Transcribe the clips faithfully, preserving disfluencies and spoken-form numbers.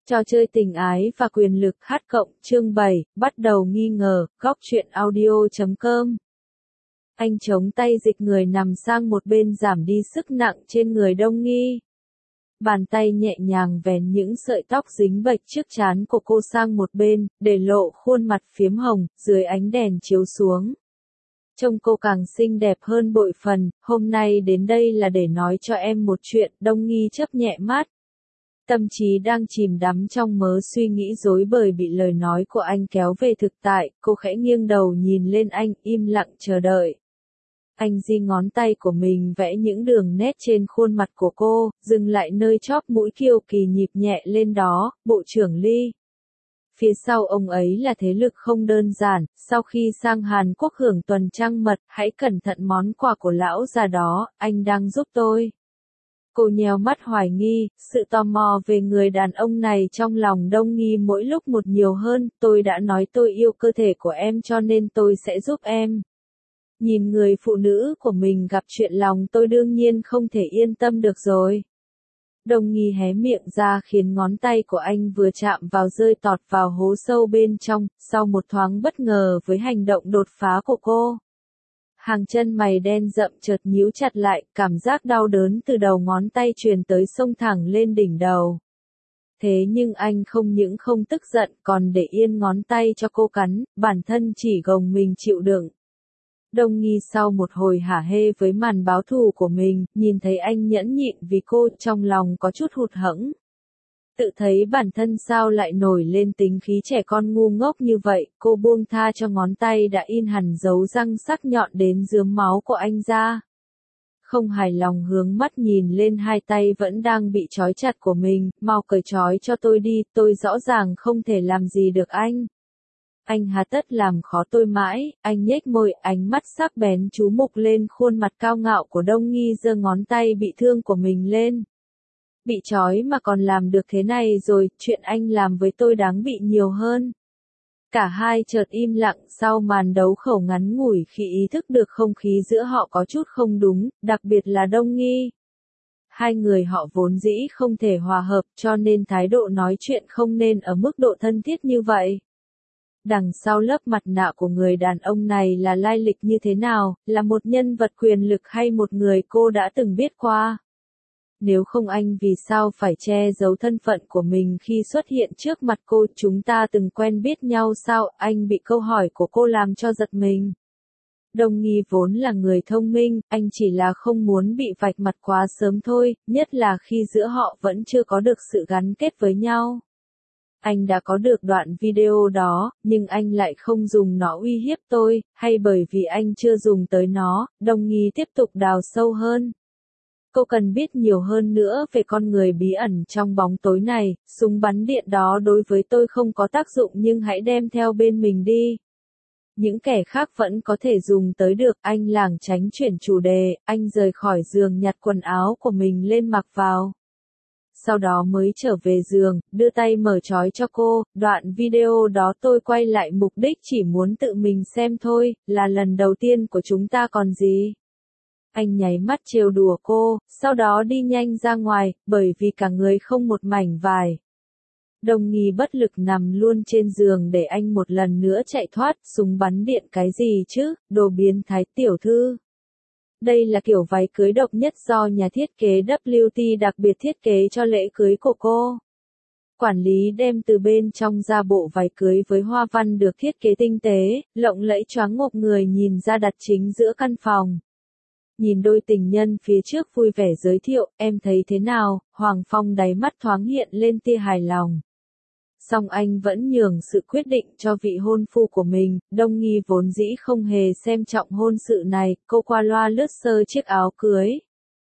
Trò chơi tình ái và quyền lực hát cộng chương bảy, bắt đầu nghi ngờ, góc truyện audio chấm com. Anh chống tay dịch người nằm sang một bên giảm đi sức nặng trên người Đông Nghi. Bàn tay nhẹ nhàng vén những sợi tóc dính bệch trước trán của cô sang một bên, để lộ khuôn mặt phiếm hồng, dưới ánh đèn chiếu xuống. Trông cô càng xinh đẹp hơn bội phần, hôm nay đến đây là để nói cho em một chuyện, Đông Nghi chớp nhẹ mắt. Tâm trí đang chìm đắm trong mớ suy nghĩ rối bời bị lời nói của anh kéo về thực tại, cô khẽ nghiêng đầu nhìn lên anh, im lặng chờ đợi. Anh di ngón tay của mình vẽ những đường nét trên khuôn mặt của cô, dừng lại nơi chóp mũi kiêu kỳ nhịp nhẹ lên đó, Bộ trưởng Ly. Phía sau ông ấy là thế lực không đơn giản, sau khi sang Hàn Quốc hưởng tuần trăng mật, hãy cẩn thận món quà của lão già đó, anh đang giúp tôi. Cô nheo mắt hoài nghi, sự tò mò về người đàn ông này trong lòng Đông Nghi mỗi lúc một nhiều hơn, tôi đã nói tôi yêu cơ thể của em cho nên tôi sẽ giúp em. Nhìn người phụ nữ của mình gặp chuyện lòng tôi đương nhiên không thể yên tâm được rồi. Đông Nghi hé miệng ra khiến ngón tay của anh vừa chạm vào rơi tọt vào hố sâu bên trong, sau một thoáng bất ngờ với hành động đột phá của cô. Hàng chân mày đen rậm chợt nhíu chặt lại, cảm giác đau đớn từ đầu ngón tay truyền tới xông thẳng lên đỉnh đầu. Thế nhưng anh không những không tức giận còn để yên ngón tay cho cô cắn, bản thân chỉ gồng mình chịu đựng. Đông Nghi sau một hồi hả hê với màn báo thù của mình, nhìn thấy anh nhẫn nhịn vì cô, trong lòng có chút hụt hẫng. Tự thấy bản thân sao lại nổi lên tính khí trẻ con ngu ngốc như vậy, cô buông tha cho ngón tay đã in hẳn dấu răng sắc nhọn đến rướm máu của anh ra. Không hài lòng hướng mắt nhìn lên hai tay vẫn đang bị trói chặt của mình, mau cởi trói cho tôi đi, tôi rõ ràng không thể làm gì được anh. Anh hà tất làm khó tôi mãi, anh nhếch môi, ánh mắt sắc bén chú mục lên khuôn mặt cao ngạo của Đông Nghi giơ ngón tay bị thương của mình lên. Bị trói mà còn làm được thế này rồi, chuyện anh làm với tôi đáng bị nhiều hơn. Cả hai chợt im lặng sau màn đấu khẩu ngắn ngủi khi ý thức được không khí giữa họ có chút không đúng, đặc biệt là Đông Nghi. Hai người họ vốn dĩ không thể hòa hợp cho nên thái độ nói chuyện không nên ở mức độ thân thiết như vậy. Đằng sau lớp mặt nạ của người đàn ông này là lai lịch như thế nào, là một nhân vật quyền lực hay một người cô đã từng biết qua. Nếu không anh vì sao phải che giấu thân phận của mình khi xuất hiện trước mặt cô, chúng ta từng quen biết nhau sao, anh bị câu hỏi của cô làm cho giật mình. Đông Nghi vốn là người thông minh, anh chỉ là không muốn bị vạch mặt quá sớm thôi, nhất là khi giữa họ vẫn chưa có được sự gắn kết với nhau. Anh đã có được đoạn video đó, nhưng anh lại không dùng nó uy hiếp tôi, hay bởi vì anh chưa dùng tới nó, Đông Nghi tiếp tục đào sâu hơn. Cô cần biết nhiều hơn nữa về con người bí ẩn trong bóng tối này, súng bắn điện đó đối với tôi không có tác dụng nhưng hãy đem theo bên mình đi. Những kẻ khác vẫn có thể dùng tới được, anh lảng tránh chuyển chủ đề, anh rời khỏi giường nhặt quần áo của mình lên mặc vào. Sau đó mới trở về giường, đưa tay mở trói cho cô, đoạn video đó tôi quay lại mục đích chỉ muốn tự mình xem thôi, là lần đầu tiên của chúng ta còn gì. Anh nháy mắt trêu đùa cô, sau đó đi nhanh ra ngoài, bởi vì cả người không một mảnh vải. Đông Nghi bất lực nằm luôn trên giường để anh một lần nữa chạy thoát, súng bắn điện cái gì chứ, đồ biến thái tiểu thư. Đây là kiểu váy cưới độc nhất do nhà thiết kế W T đặc biệt thiết kế cho lễ cưới của cô. Quản lý đem từ bên trong ra bộ váy cưới với hoa văn được thiết kế tinh tế, lộng lẫy choáng ngộp người nhìn ra đặt chính giữa căn phòng. Nhìn đôi tình nhân phía trước vui vẻ giới thiệu, em thấy thế nào, Hoàng Phong đáy mắt thoáng hiện lên tia hài lòng. Song anh vẫn nhường sự quyết định cho vị hôn phu của mình, Đông Nghi vốn dĩ không hề xem trọng hôn sự này, cô qua loa lướt sơ chiếc áo cưới.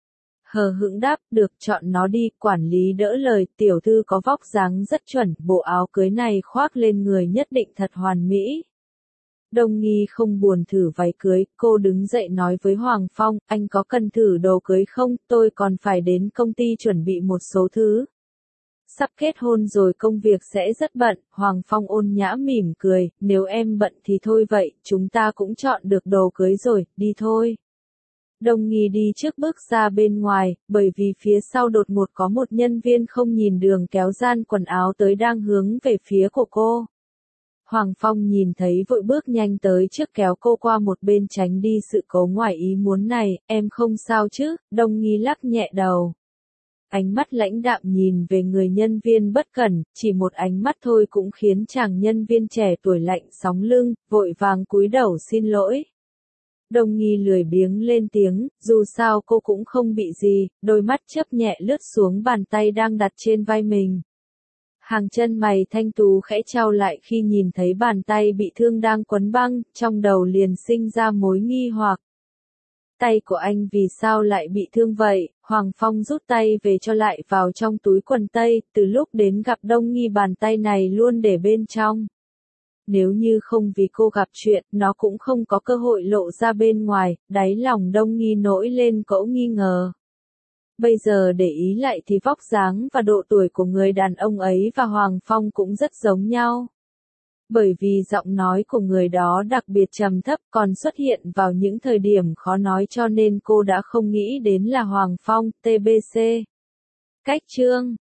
Hờ hững đáp, được chọn nó đi, quản lý đỡ lời, tiểu thư có vóc dáng rất chuẩn, bộ áo cưới này khoác lên người nhất định thật hoàn mỹ. Đông Nghi không buồn thử váy cưới, cô đứng dậy nói với Hoàng Phong, anh có cần thử đồ cưới không, tôi còn phải đến công ty chuẩn bị một số thứ. Sắp kết hôn rồi công việc sẽ rất bận, Hoàng Phong ôn nhã mỉm cười, nếu em bận thì thôi vậy, chúng ta cũng chọn được đồ cưới rồi, đi thôi. Đông Nghi đi trước bước ra bên ngoài, bởi vì phía sau đột ngột có một nhân viên không nhìn đường kéo gian quần áo tới đang hướng về phía của cô. Hoàng Phong nhìn thấy vội bước nhanh tới trước kéo cô qua một bên tránh đi sự cố ngoài ý muốn này, em không sao chứ, Đông Nghi lắc nhẹ đầu. Ánh mắt lãnh đạm nhìn về người nhân viên bất cẩn, chỉ một ánh mắt thôi cũng khiến chàng nhân viên trẻ tuổi lạnh sóng lưng, vội vàng cúi đầu xin lỗi. Đông Nghi lười biếng lên tiếng, dù sao cô cũng không bị gì, đôi mắt chớp nhẹ lướt xuống bàn tay đang đặt trên vai mình. Hàng chân mày thanh tú khẽ trao lại khi nhìn thấy bàn tay bị thương đang quấn băng, trong đầu liền sinh ra mối nghi hoặc. Tay của anh vì sao lại bị thương vậy? Hoàng Phong rút tay về cho lại vào trong túi quần tây, từ lúc đến gặp Đông Nghi bàn tay này luôn để bên trong. Nếu như không vì cô gặp chuyện, nó cũng không có cơ hội lộ ra bên ngoài, đáy lòng Đông Nghi nổi lên cỗ nghi ngờ. Bây giờ để ý lại thì vóc dáng và độ tuổi của người đàn ông ấy và Hoàng Phong cũng rất giống nhau. Bởi vì giọng nói của người đó đặc biệt trầm thấp còn xuất hiện vào những thời điểm khó nói cho nên cô đã không nghĩ đến là Hoàng Phong, tê bê xê. Cách chương